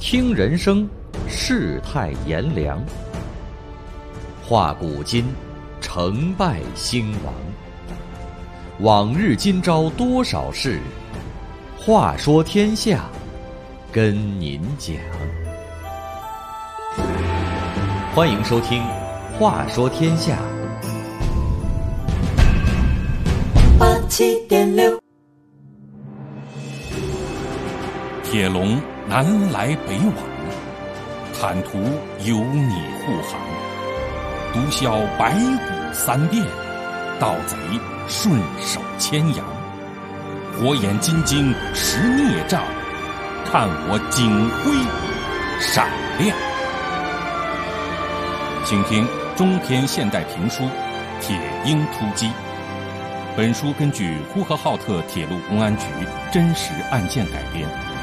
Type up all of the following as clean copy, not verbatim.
听人生，世态炎凉；话古今，成败兴亡。往日今朝多少事，话说天下，跟您讲。欢迎收听《话说天下》。 87.6， 铁笼南来北往，坦途有你护航。毒枭白骨三遍，盗贼顺手牵羊。火眼金睛识孽障，看我警徽闪亮。请听中篇现代评书《铁鹰突击》。本书根据呼和浩特铁路公安局真实案件改编。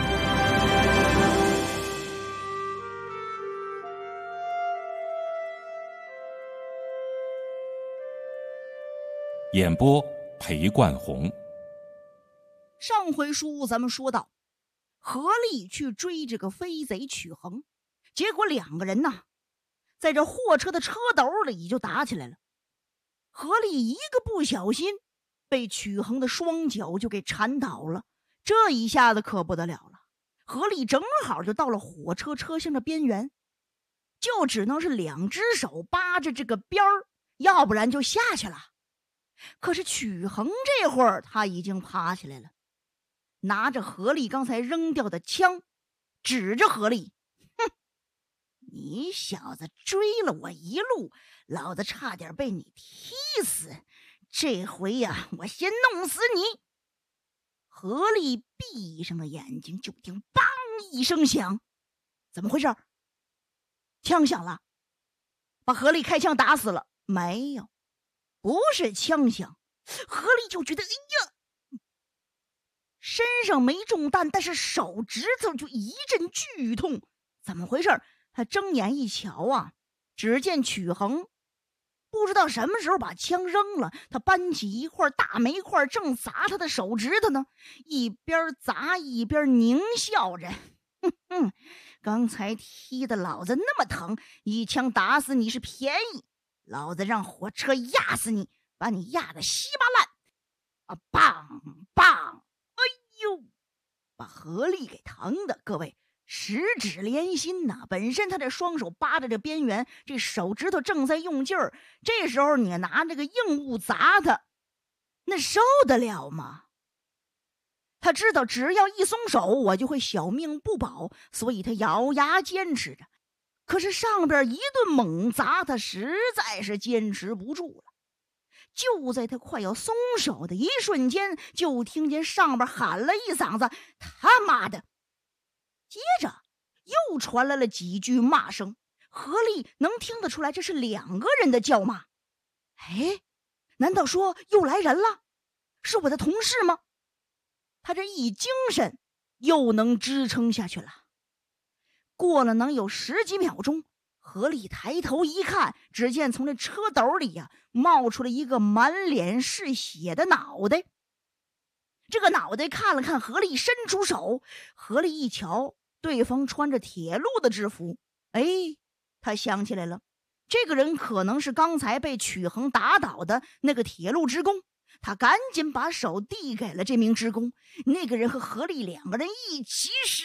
演播裴冠红。 上回书咱们说到，何力去追这个飞贼曲衡，结果两个人呢，在这货车的车斗里就打起来了。何力一个不小心，被曲衡的双脚就给缠倒了，这一下子可不得了了。何力正好就到了火车车厢的边缘，就只能是两只手扒着这个边儿，要不然就下去了。可是曲衡这会儿他已经爬起来了，拿着何力刚才扔掉的枪，指着何力，哼，你小子追了我一路，老子差点被你踢死，这回呀，我先弄死你！何力闭上了眼睛，就听“梆”一声响，怎么回事？枪响了，把何力开枪打死了？没有，不是枪响，何力就觉得哎呀，身上没中弹，但是手指头就一阵剧痛，怎么回事？他睁眼一瞧啊，只见曲衡不知道什么时候把枪扔了，他搬起一块大煤块，正砸他的手指头呢，一边砸一边狞笑着，哼哼，刚才踢的老子那么疼，一枪打死你是便宜，老子让火车压死你，把你压得稀巴烂啊！棒棒，哎呦，把何力给疼的，各位十指连心呐！本身他这双手扒着这边缘，这手指头正在用劲儿，这时候你拿这个硬物砸他，那受得了吗？他知道只要一松手，我就会小命不保，所以他咬牙坚持着。可是上边一顿猛砸，他实在是坚持不住了。就在他快要松手的一瞬间，就听见上边喊了一嗓子：“他妈的！”接着又传来了几句骂声，何力能听得出来这是两个人的叫骂。哎，难道说又来人了？是我的同事吗？他这一精神又能支撑下去了。过了能有10几秒钟，何力抬头一看，只见从这车斗里呀，冒出了一个满脸是血的脑袋。这个脑袋看了看何力，伸出手，何力一瞧，对方穿着铁路的制服，哎，他想起来了，这个人可能是刚才被曲衡打倒的那个铁路职工。他赶紧把手递给了这名职工，那个人和何力两个人一起使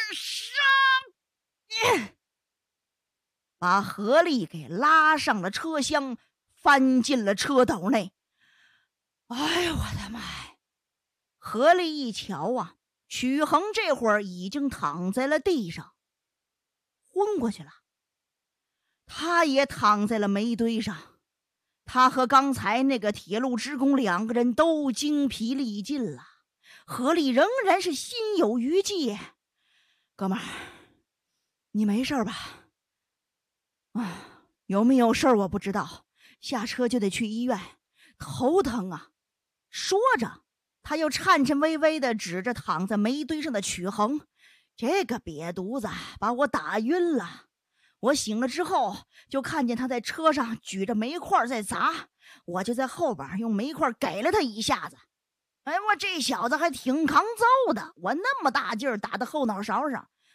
劲上，把何力给拉上了车厢，翻进了车斗内。哎呦我的妈呀！何力一瞧啊，曲衡这会儿已经躺在了地上，昏过去了。他也躺在了煤堆上，他和刚才那个铁路职工两个人都精疲力尽了。何力仍然是心有余悸：“哥们儿，你没事吧？啊，有没有事我不知道，下车就得去医院，头疼啊。”说着，他又颤颤巍巍地指着躺在煤堆上的曲衡：“这个瘪犊子把我打晕了。我醒了之后，就看见他在车上举着煤块在砸，我就在后边用煤块给了他一下子。哎，我这小子还挺抗揍的，我那么大劲儿打到后脑勺上，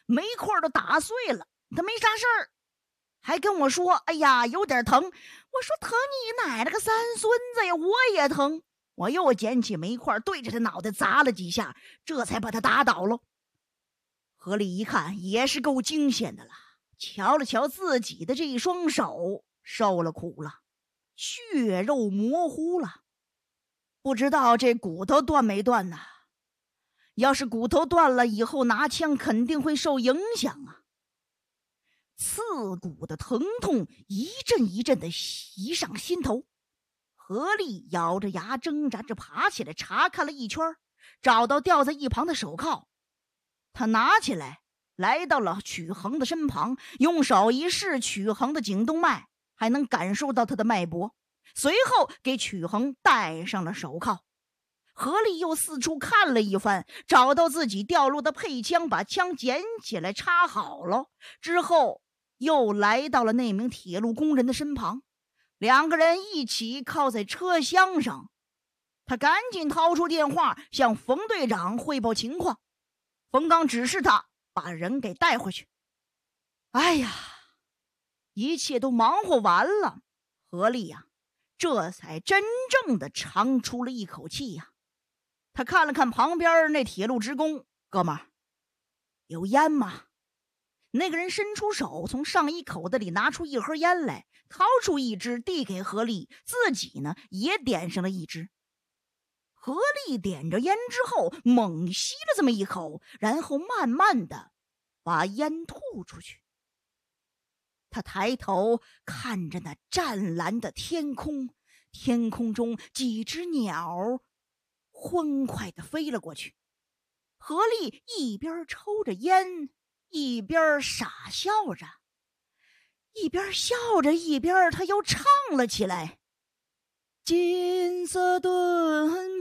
煤块都打碎了，他没啥事儿，还跟我说：“哎呀，有点疼。”我说：“疼你奶奶个三孙子呀！我也疼。”我又捡起煤块对着他脑袋砸了几下，这才把他打倒了。何丽一看也是够惊险的了，瞧了瞧自己的这一双手，受了苦了，血肉模糊了，不知道这骨头断没断呢？要是骨头断了，以后拿枪肯定会受影响啊！刺骨的疼痛一阵一阵的袭上心头。何丽咬着牙挣扎着爬起来，查看了一圈，找到掉在一旁的手铐，他拿起来，来到了曲恒的身旁，用手一试曲恒的颈动脉，还能感受到他的脉搏，随后给曲恒戴上了手铐。何丽又四处看了一番，找到自己掉落的配枪，把枪捡起来插好了，之后又来到了那名铁路工人的身旁，两个人一起靠在车厢上。他赶紧掏出电话向冯队长汇报情况，冯刚指示他把人给带回去。哎呀，一切都忙活完了，何丽呀，这才真正的长出了一口气呀。他看了看旁边那铁路职工，哥们儿，有烟吗？那个人伸出手，从上衣口袋里拿出一盒烟来，掏出一支递给何丽，自己呢也点上了一支。何丽点着烟之后，猛吸了这么一口，然后慢慢的把烟吐出去。他抬头看着那湛蓝的天空，天空中几只鸟欢快地飞了过去。何丽一边抽着烟，一边傻笑着，一边笑着一边他又唱了起来：金色盾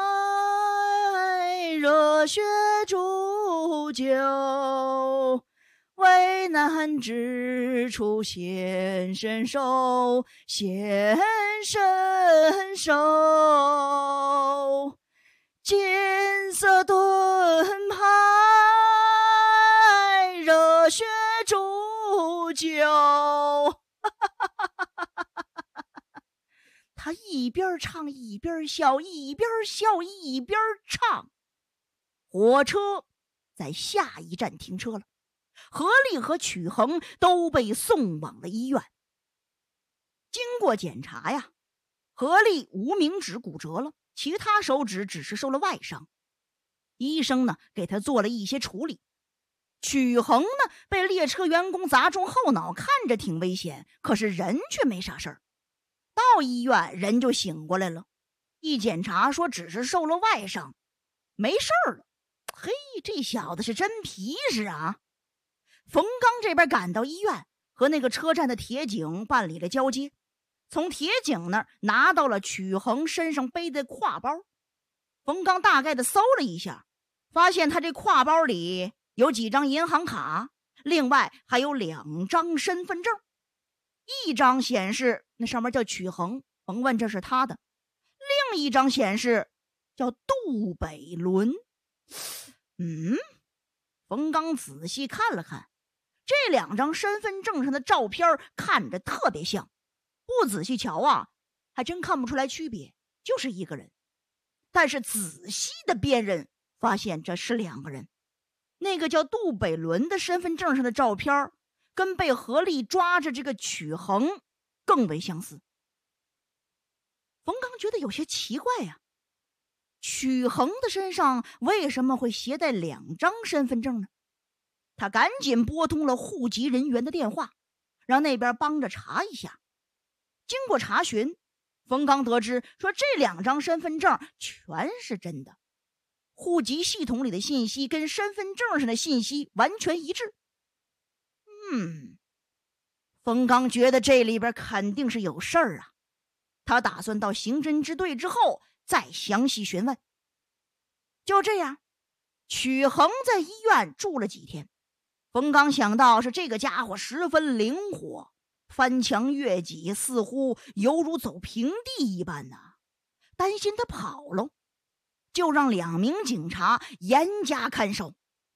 牌，热血铸就，危难之处显身手，显身手。金色盾牌，热血铸就。他一边唱一边笑，一边笑一边唱。火车在下一站停车了，何丽和曲恒都被送往了医院。经过检查呀，何丽无名指骨折了，其他手指只是受了外伤。医生呢给他做了一些处理。曲恒呢被列车员工砸中后脑，看着挺危险，可是人却没啥事儿。到医院人就醒过来了，一检查说只是受了外伤，没事儿了。嘿，这小子是真皮实啊！冯刚这边赶到医院，和那个车站的铁警办理了交接，从铁警那儿拿到了曲恒身上背的挎包。冯刚大概的搜了一下，发现他这挎包里有几张银行卡，另外还有2张身份证，一张显示那上面叫曲恒，甭问这是他的，另一张显示叫杜北伦。冯刚仔细看了看，这2张身份证上的照片看着特别像，不仔细瞧啊，还真看不出来区别，就是一个人。但是仔细的辨认，发现这是2个人。那个叫杜北伦的身份证上的照片跟被何丽抓着这个曲恒更为相似。冯刚觉得有些奇怪呀，曲恒的身上为什么会携带2张身份证呢？他赶紧拨通了户籍人员的电话，让那边帮着查一下。经过查询，冯刚得知说这2张身份证全是真的，户籍系统里的信息跟身份证上的信息完全一致。冯刚觉得这里边肯定是有事儿啊，他打算到刑侦支队之后再详细询问。就这样，曲恒在医院住了几天。冯刚想到是这个家伙十分灵活，翻墙越脊，似乎犹如走平地一般啊，担心他跑了，就让2名警察严加看守，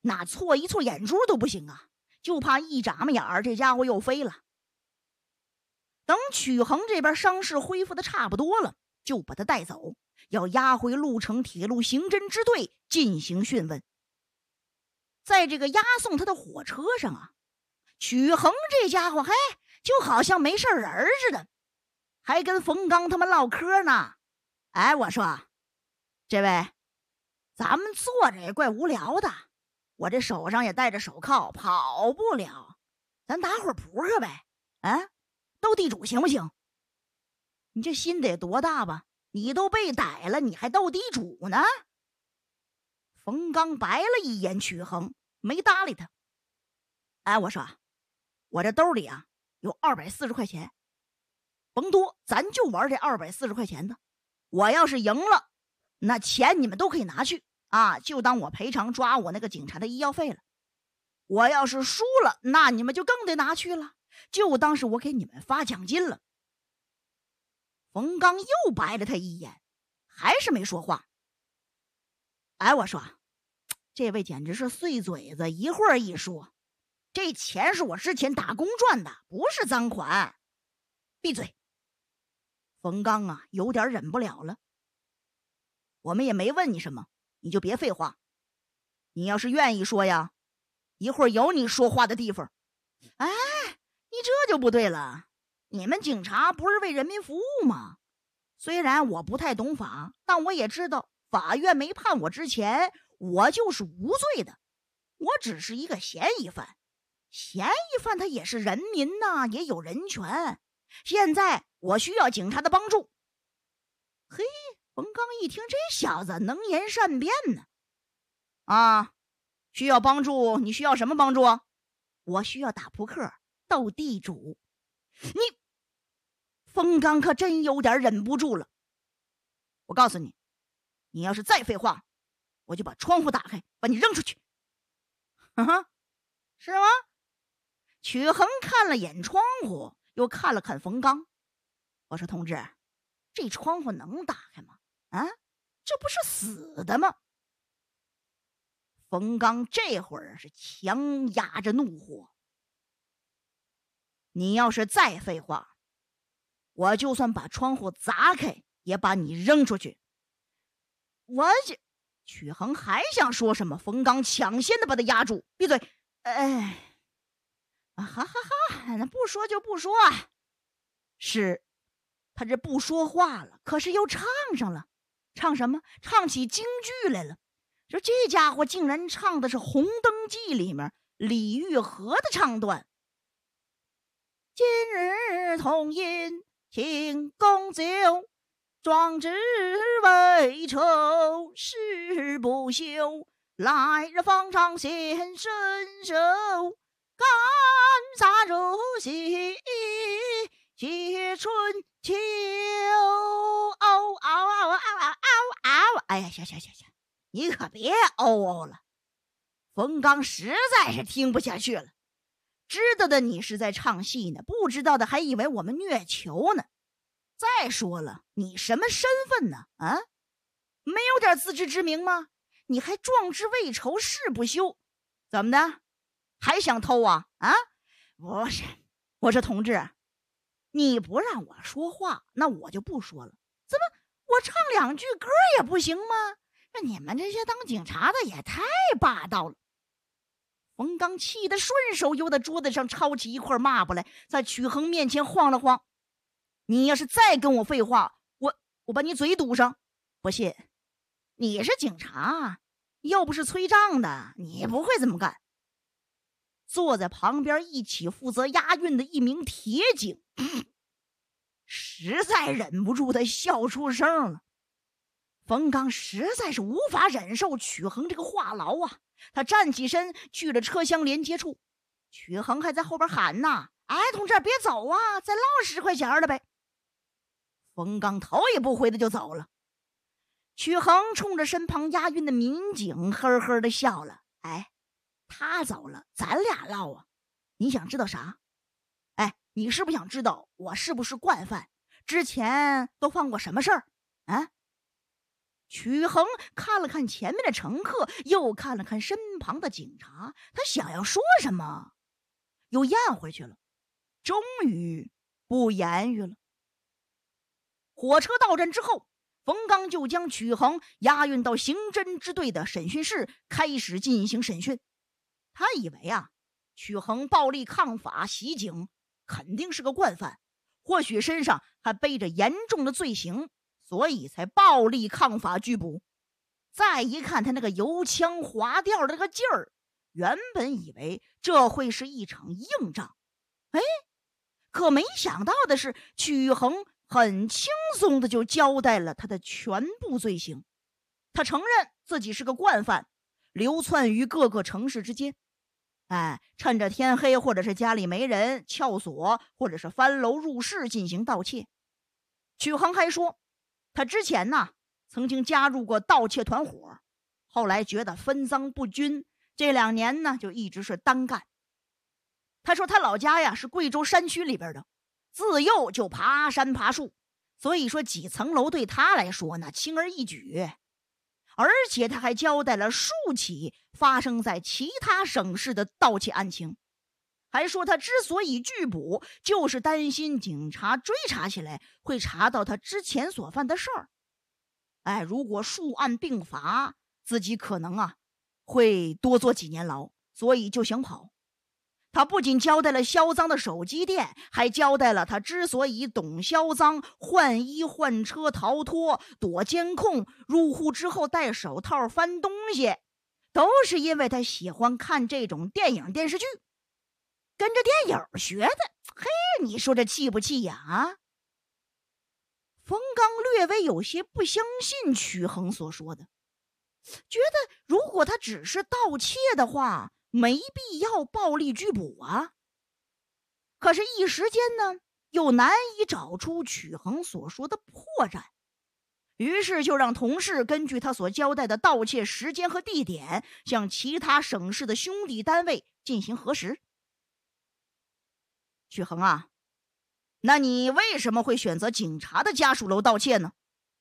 那错一错眼珠都不行啊，就怕一眨巴眼儿，这家伙又飞了。等曲衡这边伤势恢复的差不多了，就把他带走，要押回鹿城铁路刑侦支队进行讯问。在这个押送他的火车上啊，曲衡这家伙就好像没事人似的，还跟冯刚他们唠嗑呢。哎，我说，这位，咱们坐着也怪无聊的，我这手上也戴着手铐，跑不了，咱打会儿扑克呗，啊，斗地主行不行？你这心得多大吧？你都被逮了，你还斗地主呢？冯刚白了一眼曲衡，没搭理他。哎，我说，我这兜里啊有240块钱，甭多，咱就玩这240块钱的。我要是赢了，那钱你们都可以拿去啊，就当我赔偿抓我那个警察的医药费了。我要是输了，那你们就更得拿去了，就当是我给你们发奖金了。冯刚又白了他一眼，还是没说话。哎，我说，这位简直是碎嘴子，一会儿一说，这钱是我之前打工赚的，不是赃款。闭嘴！冯刚啊，有点忍不了了。我们也没问你什么，你就别废话。你要是愿意说呀，一会儿有你说话的地方。哎，你这就不对了。你们警察不是为人民服务吗？虽然我不太懂法，但我也知道法院没判我之前，我就是无罪的。我只是一个嫌疑犯，嫌疑犯他也是人民呐，也有人权。现在我需要警察的帮助。嘿，冯刚一听，这小子能言善辩呢。啊，需要帮助？你需要什么帮助？我需要打扑克、斗地主。你，冯刚可真有点忍不住了。我告诉你，你要是再废话，我就把窗户打开，把你扔出去。哈哈，是吗？曲衡看了眼窗户，又看了看冯刚。我说，同志，这窗户能打开吗？啊，这不是死的吗？冯刚这会儿是强压着怒火。你要是再废话，我就算把窗户砸开，也把你扔出去。曲衡还想说什么，冯刚抢先的把他压住。闭嘴！哎，哈哈哈，那不说就不说啊。是，他这不说话了，可是又唱上了。唱什么？唱起京剧来了。说这家伙竟然唱的是《红灯记》里面李玉和的唱段。今日同饮庆功酒，壮志未酬誓不休，来日方长显身手，干洒如洗写春秋。哎呀，行，你可别哦了。冯刚实在是听不下去了。知道的你是在唱戏呢，不知道的还以为我们虐囚呢。再说了，你什么身份呢？啊，没有点自知之明吗？你还壮志未酬誓不休，怎么的？还想偷啊？啊，不是，我说同志，你不让我说话，那我就不说了。怎么，我唱2句歌也不行吗？你们这些当警察的也太霸道了。冯刚气得顺手由在桌子上抄起一块抹布来，在曲衡面前晃了晃。你要是再跟我废话，我把你嘴堵上。不信，你是警察，又不是催账的，你不会这么干。坐在旁边一起负责押运的一名铁警实在忍不住的笑出声了。冯刚实在是无法忍受曲衡这个话痨啊，他站起身去了车厢连接处。曲衡还在后边喊呢，哎，同志别走啊，再捞10块钱的呗。冯刚头也不回的就走了。曲衡冲着身旁押运的民警呵呵的笑了，哎，他走了，咱俩唠啊，你想知道啥？哎，你是不是想知道我是不是惯犯？之前都犯过什么事儿啊？ 曲恒看了看前面的乘客，又看了看身旁的警察，他想要说什么，又咽回去了，终于不言语了。火车到站之后，冯刚就将曲恒押运到刑侦支队的审讯室，开始进行审讯。他以为曲恒暴力抗法袭警肯定是个惯犯，或许身上还背着严重的罪行，所以才暴力抗法拘捕。再一看他那个油腔滑调的那个劲儿，原本以为这会是一场硬仗，可没想到的是，曲恒很轻松的就交代了他的全部罪行。他承认自己是个惯犯，流窜于各个城市之间，趁着天黑或者是家里没人撬锁，或者是翻楼入室进行盗窃。曲恒还说，他之前曾经加入过盗窃团伙，后来觉得分赃不均，这2年就一直是单干。他说他老家是贵州山区里边的，自幼就爬山爬树，所以说几层楼对他来说轻而易举。而且他还交代了数起发生在其他省市的盗窃案情，还说他之所以拒捕，就是担心警察追查起来会查到他之前所犯的事儿。如果数案并罚，自己可能会多坐几年牢，所以就想跑。他不仅交代了销赃的手机店，还交代了他之所以懂销赃、换衣换车逃脱、躲监控、入户之后戴手套翻东西，都是因为他喜欢看这种电影电视剧，跟着电影学的。你说这气不气呀？冯刚略微有些不相信曲恒所说的，觉得如果他只是盗窃的话，没必要暴力拘捕可是一时间又难以找出曲恒所说的破绽，于是就让同事根据他所交代的盗窃时间和地点，向其他省市的兄弟单位进行核实。曲恒那你为什么会选择警察的家属楼盗窃呢？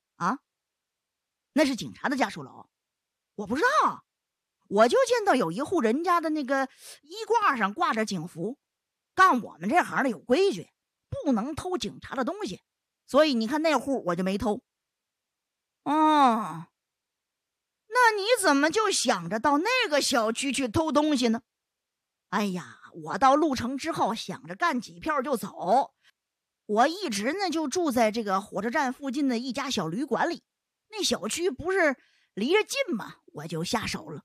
那是警察的家属楼？我不知道，我就见到有一户人家的那个衣挂上挂着警服，干我们这行的有规矩，不能偷警察的东西，所以你看那户我就没偷。那你怎么就想着到那个小区去偷东西呢？我到鹿城之后想着干几票就走，我一直就住在这个火车站附近的一家小旅馆里，那小区不是离着近吗？我就下手了。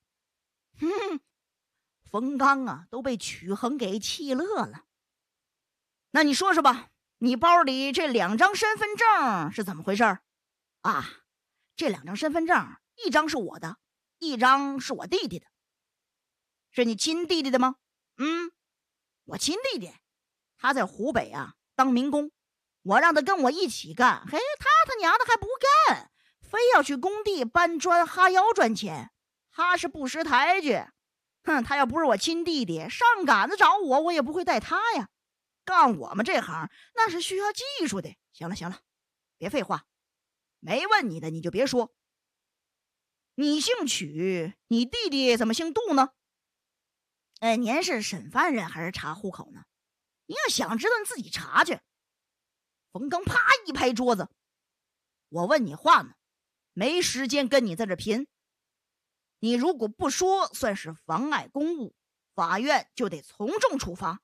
冯刚都被曲恒给气乐了。那你说说吧，你包里这2张身份证是怎么回事这2张身份证，一张是我的，一张是我弟弟的。是你亲弟弟的吗？我亲弟弟，他在湖北当民工，我让他跟我一起干，他娘的还不干，非要去工地搬砖哈腰赚钱，他是不识抬举。他要不是我亲弟弟，上杆子找我，我也不会带他呀。干我们这行那是需要技术的。行了，别废话，没问你的你就别说。你姓曲，你弟弟怎么姓杜呢？您是审犯人还是查户口呢？你要想知道你自己查去。冯刚啪一拍桌子，我问你话呢，没时间跟你在这贫。你如果不说，算是妨碍公务，法院就得从重处罚。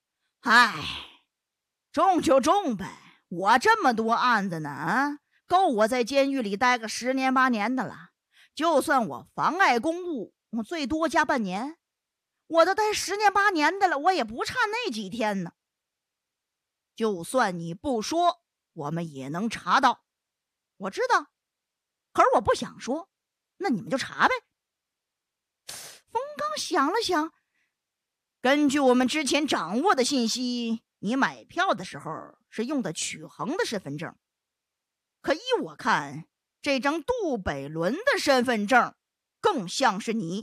重就重呗，我这么多案子呢，够我在监狱里待个10年8年的了。就算我妨碍公务，我最多加半年，我都待10年8年的了，我也不差那几天呢。就算你不说，我们也能查到。我知道，可是我不想说，那你们就查呗。冯刚想了想，根据我们之前掌握的信息，你买票的时候是用的曲恒的身份证，可依我看，这张杜北伦的身份证更像是你。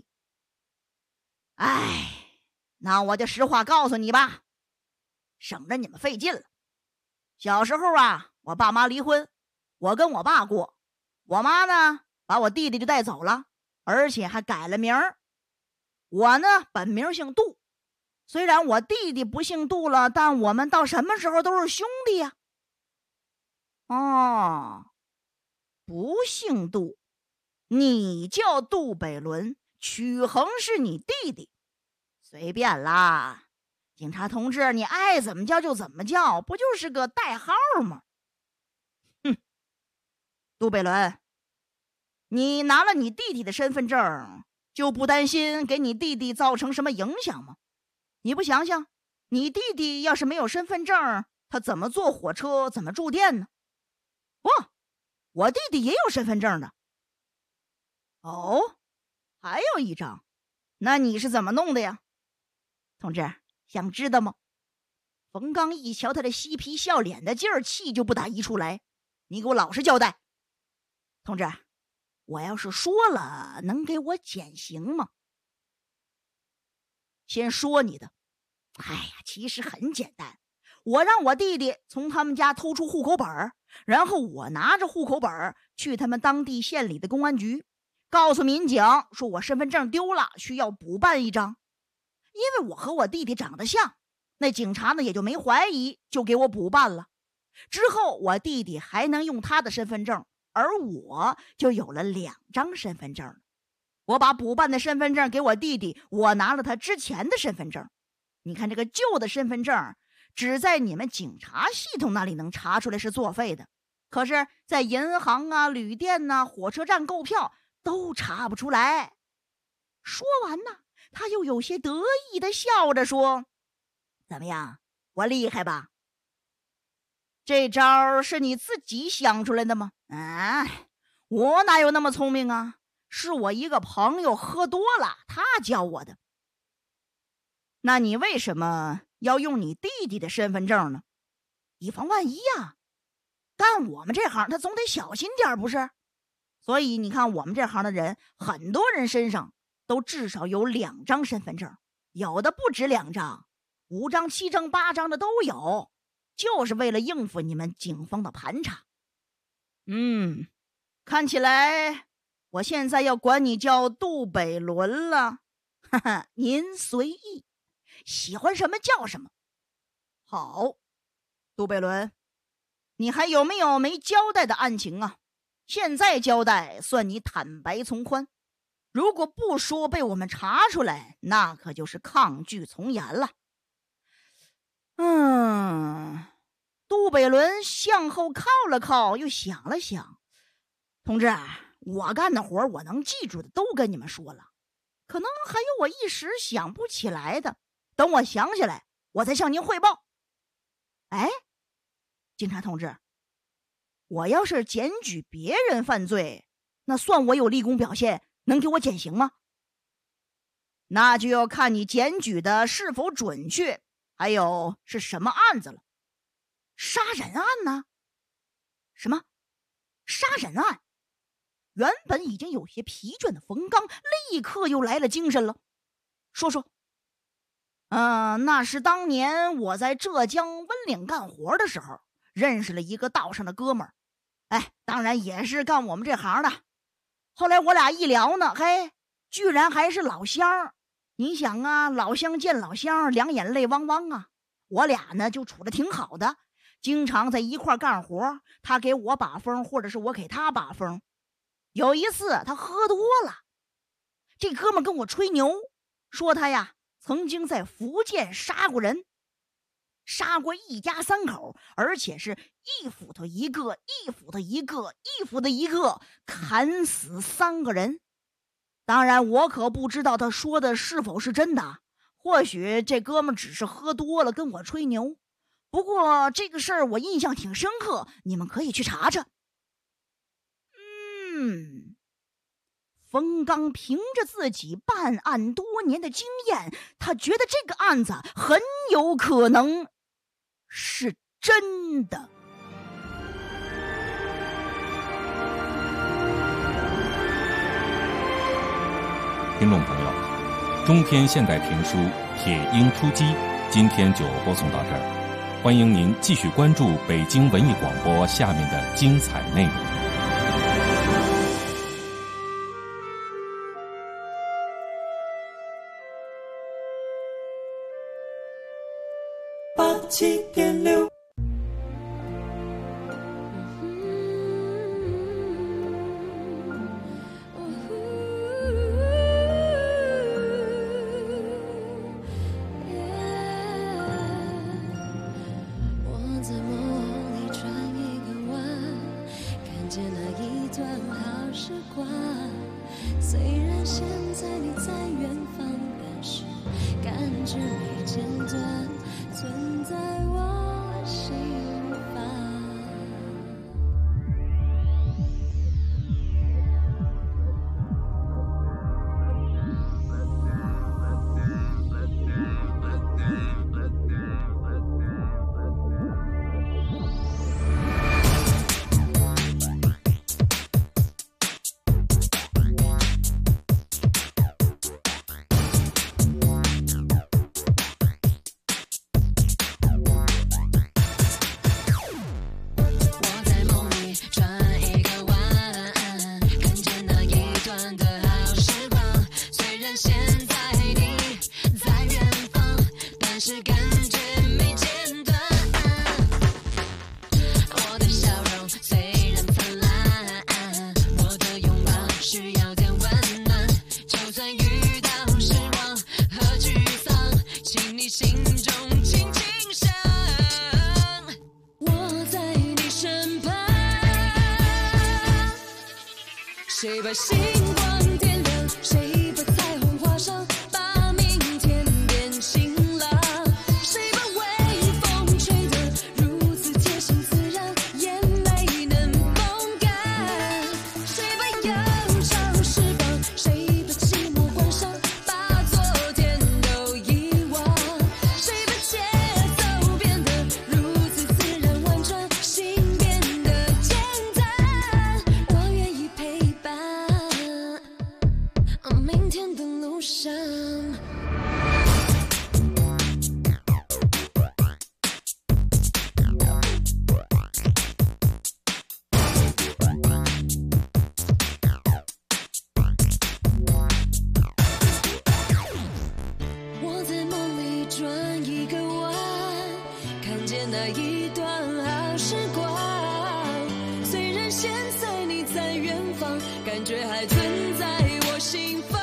那我就实话告诉你吧，省着你们费劲了。小时候我爸妈离婚，我跟我爸过，我妈呢把我弟弟就带走了，而且还改了名儿。我呢，本名姓杜，虽然我弟弟不姓杜了，但我们到什么时候都是兄弟呀。哦，不姓杜，你叫杜北伦，曲恒是你弟弟，随便啦。警察同志，你爱怎么叫就怎么叫，不就是个代号吗？哼，杜北伦，你拿了你弟弟的身份证，就不担心给你弟弟造成什么影响吗？你不想想，你弟弟要是没有身份证，他怎么坐火车，怎么住店呢？哇，我弟弟也有身份证的。哦，还有一张，那你是怎么弄的呀？同志，想知道吗？冯刚一瞧他这嬉皮笑脸的劲儿，气就不打一处来。你给我老实交代。同志，我要是说了，能给我减刑吗？先说你的。哎呀，其实很简单，我让我弟弟从他们家偷出户口本，然后我拿着户口本去他们当地县里的公安局，告诉民警说我身份证丢了，需要补办一张。因为我和我弟弟长得像，那警察呢也就没怀疑，就给我补办了。之后我弟弟还能用他的身份证，而我就有了2张身份证。我把补办的身份证给我弟弟，我拿了他之前的身份证。你看这个旧的身份证只在你们警察系统那里能查出来是作废的，可是在银行啊、旅店啊、火车站购票都查不出来。说完呢，他又有些得意地笑着说：怎么样，我厉害吧？这招是你自己想出来的吗？我哪有那么聪明啊？是我一个朋友喝多了，他教我的。那你为什么要用你弟弟的身份证呢？以防万一呀。干我们这行他总得小心点，不是？所以你看我们这行的人，很多人身上都至少有2张身份证，有的不止2张，5张、7张、8张的都有，就是为了应付你们警方的盘查。看起来我现在要管你叫杜北伦了。哈哈，您随意，喜欢什么叫什么。好，杜北伦，你还有没有没交代的案情啊？现在交代算你坦白从宽，如果不说被我们查出来，那可就是抗拒从严了。杜北伦向后靠了靠，又想了想。同志，我干的活我能记住的都跟你们说了，可能还有我一时想不起来的，等我想起来我再向您汇报。哎，警察同志，我要是检举别人犯罪，那算我有立功表现，能给我减刑吗？那就要看你检举的是否准确，还有是什么案子了。杀人案呢？什么？杀人案？原本已经有些疲倦的冯刚立刻又来了精神了。说说。那是当年我在浙江温岭干活的时候，认识了一个道上的哥们儿。当然也是干我们这行的。后来我俩一聊呢，居然还是老乡。你想啊，老乡见老乡，两眼泪汪汪啊。我俩呢就处得挺好的，经常在一块干活，他给我把风，或者是我给他把风。有一次他喝多了，这哥们跟我吹牛，说他呀曾经在福建杀过人，杀过一家3口，而且是一斧头一个，一斧头一个，一斧头一个，砍死3个人。当然我可不知道他说的是否是真的，或许这哥们只是喝多了跟我吹牛。不过这个事儿我印象挺深刻，你们可以去查查。冯刚凭着自己办案多年的经验，他觉得这个案子很有可能是真的。 听众朋友，中篇现代评书《铁鹰出击》今天就播送到这儿，欢迎您继续关注北京文艺广播下面的精彩内容。 97.6。 虽然现在你在远方，但是感觉没间断，存在我心房。谁把星光点亮？谁把彩虹画上？把明天变晴朗。谁把微风吹得如此贴心自然，眼泪能风干？谁把忧伤释放？谁把寂寞关上？把昨天都遗忘。谁把节奏变得如此自然婉转，心变得简单？我愿意陪伴。明天的路上，我在梦里转一个弯，看见那一段好时光。虽然现在你在远方，感觉还存在我心房。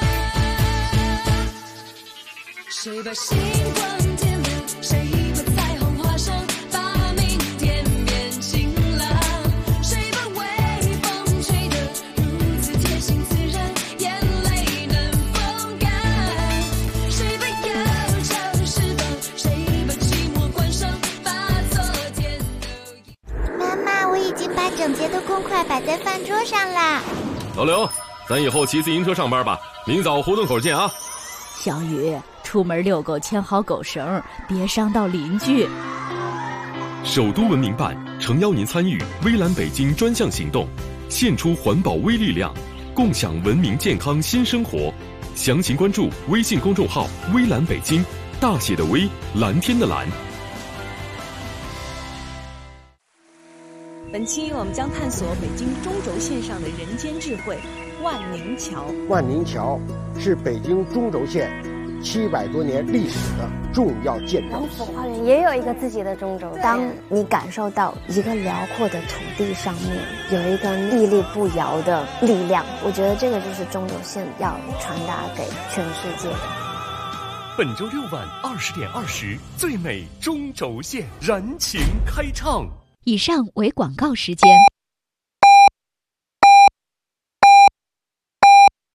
谁把星光点亮？谁把彩虹画上？把明天变晴朗。谁把微风吹得如此贴心自然，眼泪能风干？谁把忧愁释放？谁把寂寞关上？把昨天都妈妈，我已经把整洁的公筷摆在饭桌上啦。 老刘，咱以后骑自行车上班吧，明早胡同口见啊。 小雨，出门遛狗牵好狗绳，别伤到邻居。 首都文明办诚邀您参与微蓝北京专项行动，献出环保微力量，共享文明健康新生活。详情关注微信公众号微蓝北京，大写的微，蓝天的蓝。 本期我们将探索北京中轴线上的人间智慧——万宁桥。 万宁桥是北京中轴线700多年历史的重要建筑。 王府花园也有一个自己的中轴线。当你感受到一个辽阔的土地上面有一个屹立不摇的力量，我觉得这个就是中轴线要传达给全世界的。 本周6晚20点20，最美中轴线燃情开唱。 以上为广告时间。